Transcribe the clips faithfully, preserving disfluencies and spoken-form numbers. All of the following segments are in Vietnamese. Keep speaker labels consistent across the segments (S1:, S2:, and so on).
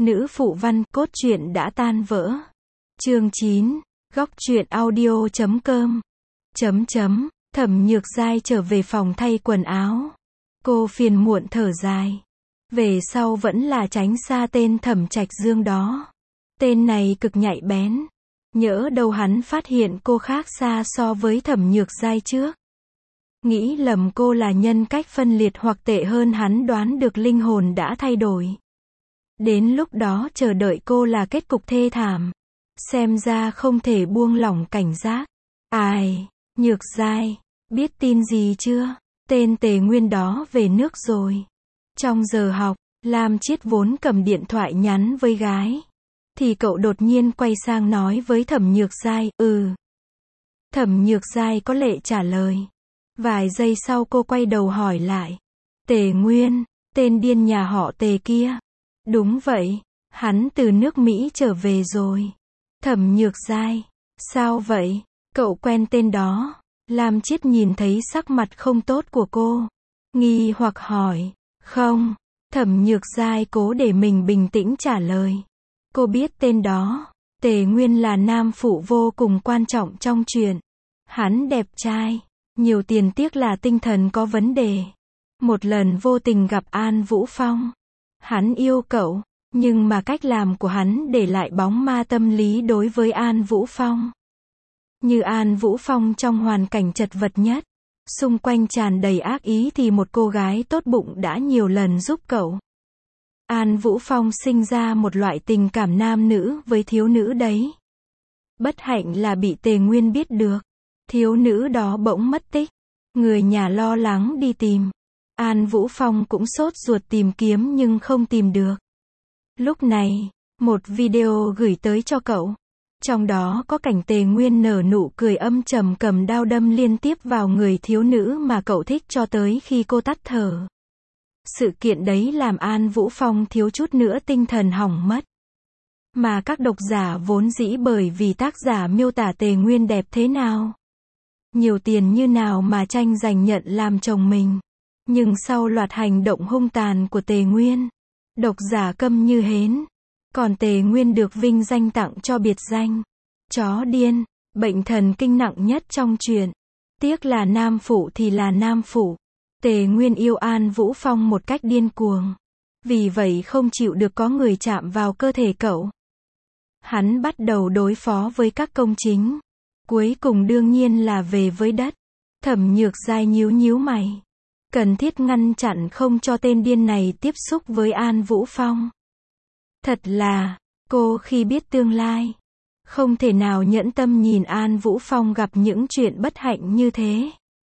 S1: Nữ phụ văn, cốt truyện đã tan vỡ. Chương chín, góc truyện audio chấm com. Chấm chấm, Thẩm Nhược Giai trở về phòng thay quần áo. Cô phiền muộn thở dài. Về sau vẫn là tránh xa tên Thẩm Trạch Dương đó. Tên này cực nhạy bén. Nhỡ đâu hắn phát hiện cô khác xa so với Thẩm Nhược Giai trước. Nghĩ lầm cô là nhân cách phân liệt hoặc tệ hơn hắn đoán được linh hồn đã thay đổi. Đến lúc đó chờ đợi cô là kết cục thê thảm. Xem ra không thể buông lỏng cảnh giác. Ai, Nhược Giai, biết tin gì chưa? Tên Tề Nguyên đó về nước rồi. Trong giờ học, Lam Chiết vốn cầm điện thoại nhắn với gái. Thì cậu đột nhiên quay sang nói với Thẩm Nhược Giai, ừ. Thẩm Nhược Giai có lệ trả lời. Vài giây sau cô quay đầu hỏi lại. Tề Nguyên, tên điên nhà họ Tề kia. Đúng vậy, hắn từ nước Mỹ trở về rồi. Thẩm Nhược Giai, sao vậy? Cậu quen tên đó? Lam Chiết nhìn thấy sắc mặt không tốt của cô. Nghi hoặc hỏi. Không. Thẩm Nhược Giai cố để mình bình tĩnh trả lời. Cô biết tên đó. Tề Nguyên là nam phụ vô cùng quan trọng trong chuyện. Hắn đẹp trai. Nhiều tiền tiếc là tinh thần có vấn đề. Một lần vô tình gặp An Vũ Phong. Hắn yêu cậu. Nhưng mà cách làm của hắn để lại bóng ma tâm lý đối với An Vũ Phong. Như An Vũ Phong trong hoàn cảnh chật vật nhất, xung quanh tràn đầy ác ý thì một cô gái tốt bụng đã nhiều lần giúp cậu. An Vũ Phong sinh ra một loại tình cảm nam nữ với thiếu nữ đấy. Bất hạnh là bị Tề Nguyên biết được. Thiếu nữ đó bỗng mất tích. Người nhà lo lắng đi tìm. An Vũ Phong cũng sốt ruột tìm kiếm nhưng không tìm được. Lúc này, một video gửi tới cho cậu. Trong đó có cảnh Tề Nguyên nở nụ cười âm trầm cầm đao đâm liên tiếp vào người thiếu nữ mà cậu thích cho tới khi cô tắt thở. Sự kiện đấy làm An Vũ Phong thiếu chút nữa tinh thần hỏng mất. Mà các độc giả vốn dĩ bởi vì tác giả miêu tả Tề Nguyên đẹp thế nào, nhiều tiền như nào mà tranh giành nhận làm chồng mình. Nhưng sau loạt hành động hung tàn của Tề Nguyên, độc giả câm như hến. Còn Tề Nguyên được vinh danh tặng cho biệt danh chó điên, bệnh thần kinh nặng nhất trong truyện. Tiếc là nam phụ thì là nam phụ. Tề Nguyên yêu An Vũ Phong một cách điên cuồng. Vì vậy không chịu được có người chạm vào cơ thể cậu. Hắn bắt đầu đối phó với các công chính. Cuối cùng đương nhiên là về với đất. Thẩm Nhược Giai nhíu nhíu mày. Cần thiết ngăn chặn không cho tên điên này tiếp xúc với An Vũ Phong. Thật là, cô khi biết tương lai, không thể nào nhẫn tâm nhìn An Vũ Phong gặp những chuyện bất hạnh như thế.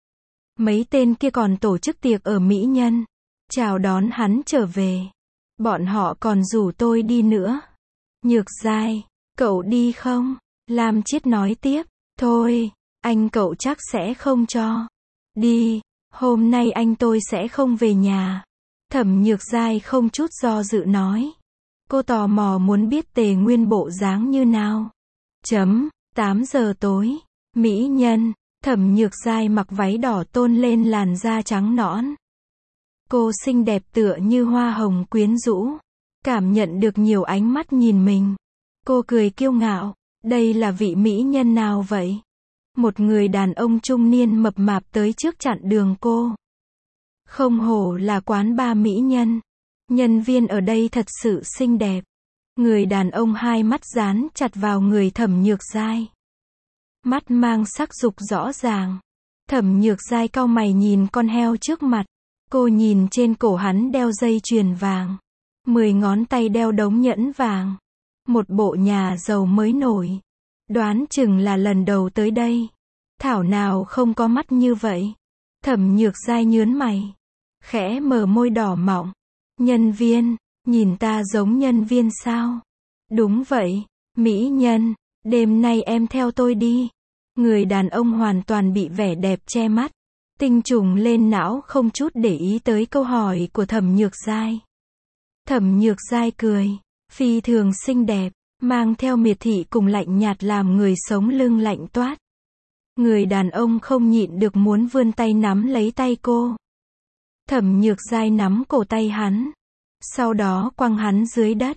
S1: Mấy tên kia còn tổ chức tiệc ở Mỹ Nhân, chào đón hắn trở về. Bọn họ còn rủ tôi đi nữa. Nhược Giai, cậu đi không? Lam Chiết nói tiếp, thôi, anh cậu chắc sẽ không cho. Đi, hôm nay anh tôi sẽ không về nhà. Thẩm Nhược Giai không chút do dự nói. Cô tò mò muốn biết Tề Nguyên bộ dáng như nào. Chấm, tám giờ tối, Mỹ Nhân, Thẩm Nhược Giai mặc váy đỏ tôn lên làn da trắng nõn. Cô xinh đẹp tựa như hoa hồng quyến rũ. Cảm nhận được nhiều ánh mắt nhìn mình. Cô cười kiêu ngạo. Đây là vị mỹ nhân nào vậy? Một người đàn ông trung niên mập mạp tới trước chặn đường cô. Không hổ là quán ba mỹ nhân. Nhân viên ở đây thật sự xinh đẹp. Người đàn ông hai mắt dán chặt vào người Thẩm Nhược Giai. Mắt mang sắc dục rõ ràng. Thẩm Nhược Giai cau mày nhìn con heo trước mặt. Cô nhìn trên cổ hắn đeo dây chuyền vàng. Mười ngón tay đeo đống nhẫn vàng. Một bộ nhà giàu mới nổi. Đoán chừng là lần đầu tới đây. Thảo nào không có mắt như vậy. Thẩm Nhược Giai nhớn mày. Khẽ mở môi đỏ mọng. Nhân viên, nhìn ta giống nhân viên sao? Đúng vậy, mỹ nhân, đêm nay em theo tôi đi. Người đàn ông hoàn toàn bị vẻ đẹp che mắt. Tinh trùng lên não không chút để ý tới câu hỏi của Thẩm Nhược Giai. Thẩm Nhược Giai cười, phi thường xinh đẹp, mang theo miệt thị cùng lạnh nhạt làm người sống lưng lạnh toát. Người đàn ông không nhịn được muốn vươn tay nắm lấy tay cô. Thẩm Nhược Giai nắm cổ tay hắn. Sau đó quăng hắn dưới đất.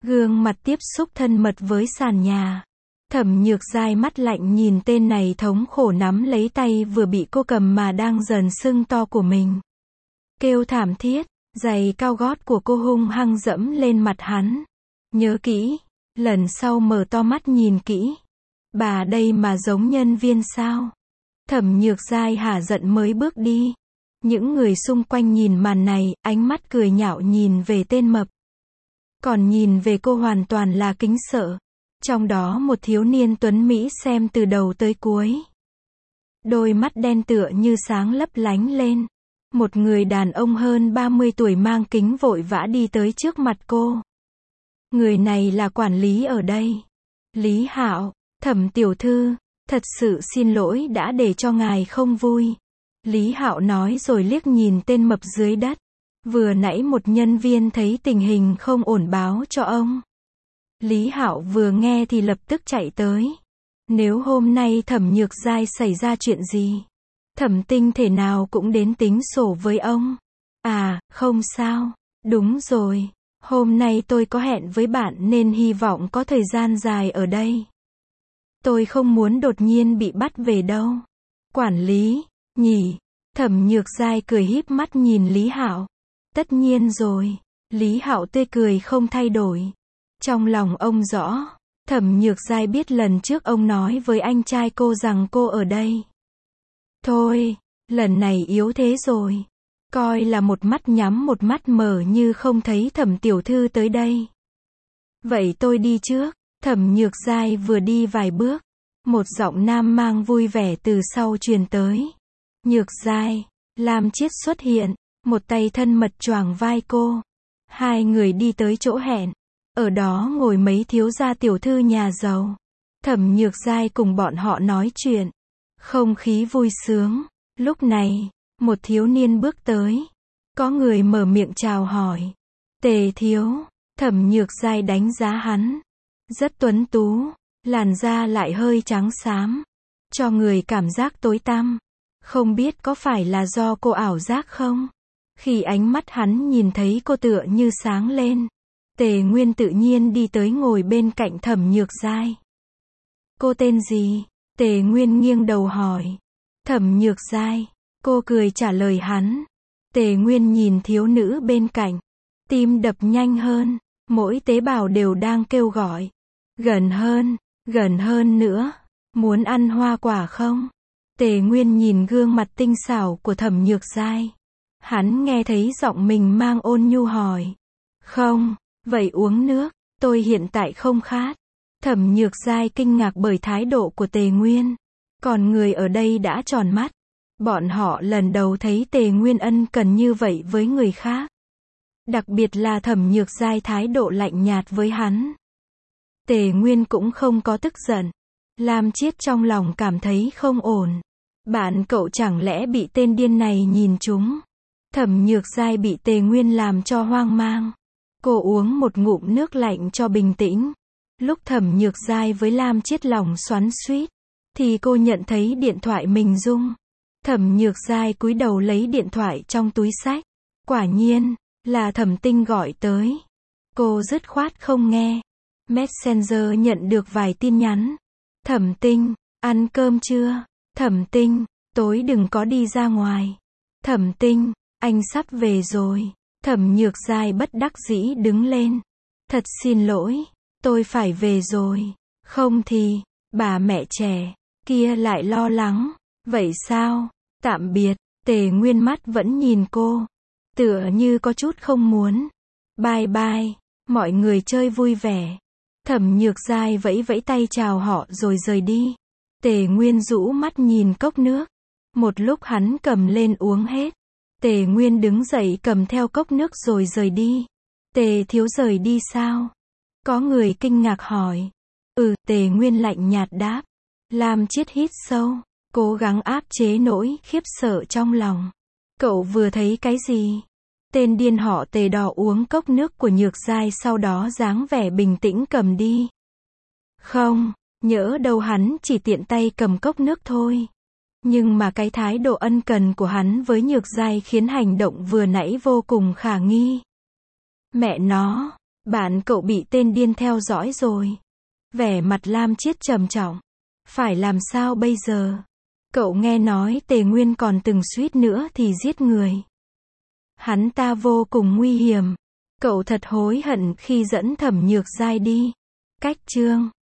S1: Gương mặt tiếp xúc thân mật với sàn nhà. Thẩm Nhược Giai mắt lạnh nhìn tên này thống khổ nắm lấy tay vừa bị cô cầm mà đang dần sưng to của mình. Kêu thảm thiết, giày cao gót của cô hung hăng dẫm lên mặt hắn. Nhớ kỹ, lần sau mở to mắt nhìn kỹ. Bà đây mà giống nhân viên sao? Thẩm Nhược Giai hả giận mới bước đi. Những người xung quanh nhìn màn này, ánh mắt cười nhạo nhìn về tên mập. Còn nhìn về cô hoàn toàn là kính sợ. Trong đó một thiếu niên tuấn Mỹ xem từ đầu tới cuối. Đôi mắt đen tựa như sáng lấp lánh lên. Một người đàn ông hơn ba mươi tuổi mang kính vội vã đi tới trước mặt cô. Người này là quản lý ở đây. Lý Hạo, Thẩm tiểu thư, thật sự xin lỗi đã để cho ngài không vui. Lý Hạo nói rồi liếc nhìn tên mập dưới đất. Vừa nãy một nhân viên thấy tình hình không ổn báo cho ông. Lý Hạo vừa nghe thì lập tức chạy tới. Nếu hôm nay Thẩm Nhược Giai xảy ra chuyện gì, Thẩm Tinh thể nào cũng đến tính sổ với ông. À, không sao. Đúng rồi. Hôm nay tôi có hẹn với bạn nên hy vọng có thời gian dài ở đây. Tôi không muốn đột nhiên bị bắt về đâu. Quản lý, nhỉ? Thẩm Nhược Giai cười híp mắt nhìn Lý Hạo. Tất nhiên rồi. Lý Hạo tươi cười không thay đổi. Trong lòng ông rõ, Thẩm Nhược Giai biết lần trước ông nói với anh trai cô rằng cô ở đây. Thôi, lần này yếu thế rồi. Coi là một mắt nhắm một mắt mở như không thấy Thẩm tiểu thư tới đây. Vậy tôi đi trước. Thẩm Nhược Giai vừa đi vài bước, một giọng nam mang vui vẻ từ sau truyền tới. Nhược Giai, Lam Chiết xuất hiện, một tay thân mật choàng vai cô. Hai người đi tới chỗ hẹn. Ở đó ngồi mấy thiếu gia tiểu thư nhà giàu. Thẩm Nhược Giai cùng bọn họ nói chuyện. Không khí vui sướng. Lúc này, một thiếu niên bước tới. Có người mở miệng chào hỏi. Tề thiếu. Thẩm Nhược Giai đánh giá hắn. Rất tuấn tú, làn da lại hơi trắng xám, cho người cảm giác tối tăm. Không biết có phải là do cô ảo giác không? Khi ánh mắt hắn nhìn thấy cô tựa như sáng lên. Tề Nguyên tự nhiên đi tới ngồi bên cạnh Thẩm Nhược Giai. Cô tên gì? Tề Nguyên nghiêng đầu hỏi. Thẩm Nhược Giai. Cô cười trả lời hắn. Tề Nguyên nhìn thiếu nữ bên cạnh. Tim đập nhanh hơn. Mỗi tế bào đều đang kêu gọi. Gần hơn, gần hơn nữa. Muốn ăn hoa quả không? Tề Nguyên nhìn gương mặt tinh xảo của Thẩm Nhược Giai. Hắn nghe thấy giọng mình mang ôn nhu hỏi. Không, vậy uống nước, tôi hiện tại không khát. Thẩm Nhược Giai kinh ngạc bởi thái độ của Tề Nguyên. Còn người ở đây đã tròn mắt. Bọn họ lần đầu thấy Tề Nguyên ân cần như vậy với người khác. Đặc biệt là Thẩm Nhược Giai thái độ lạnh nhạt với hắn. Tề Nguyên cũng không có tức giận. Lam Chiết trong lòng cảm thấy không ổn. Bạn cậu chẳng lẽ bị tên điên này nhìn trúng? Thẩm Nhược Giai bị Tề Nguyên làm cho hoang mang. Cô uống một ngụm nước lạnh cho bình tĩnh. Lúc Thẩm Nhược Giai với Lam Chiết lòng xoắn xuýt, thì cô nhận thấy điện thoại mình rung. Thẩm Nhược Giai cúi đầu lấy điện thoại trong túi xách. Quả nhiên, là Thẩm Tinh gọi tới. Cô dứt khoát không nghe. Messenger nhận được vài tin nhắn. Thẩm Tinh, ăn cơm chưa? Thẩm Tinh, tối đừng có đi ra ngoài. Thẩm Tinh, anh sắp về rồi. Thẩm Nhược Giai bất đắc dĩ đứng lên. Thật xin lỗi, tôi phải về rồi. Không thì, bà mẹ trẻ kia lại lo lắng. Vậy sao? Tạm biệt. Tề Nguyên mắt vẫn nhìn cô. Tựa như có chút không muốn. Bye bye, mọi người chơi vui vẻ. Thẩm Nhược Giai vẫy vẫy tay chào họ rồi rời đi. Tề Nguyên rũ mắt nhìn cốc nước. Một lúc hắn cầm lên uống hết. Tề Nguyên đứng dậy cầm theo cốc nước rồi rời đi. Tề thiếu rời đi sao? Có người kinh ngạc hỏi. Ừ, Tề Nguyên lạnh nhạt đáp. Lam Chiết hít sâu, cố gắng áp chế nỗi khiếp sợ trong lòng. Cậu vừa thấy cái gì? Tên điên họ Tề đỏ uống cốc nước của Nhược Giai sau đó dáng vẻ bình tĩnh cầm đi. Không, nhỡ đâu hắn chỉ tiện tay cầm cốc nước thôi. Nhưng mà cái thái độ ân cần của hắn với Nhược Giai khiến hành động vừa nãy vô cùng khả nghi. Mẹ nó, Bạn cậu bị tên điên theo dõi rồi. Vẻ mặt Lam Chiết trầm trọng. Phải làm sao bây giờ? Cậu nghe nói Tề Nguyên còn từng suýt nữa thì giết người. Hắn ta vô cùng nguy hiểm. Cậu thật hối hận khi dẫn Thẩm Nhược Giai đi. Cách chương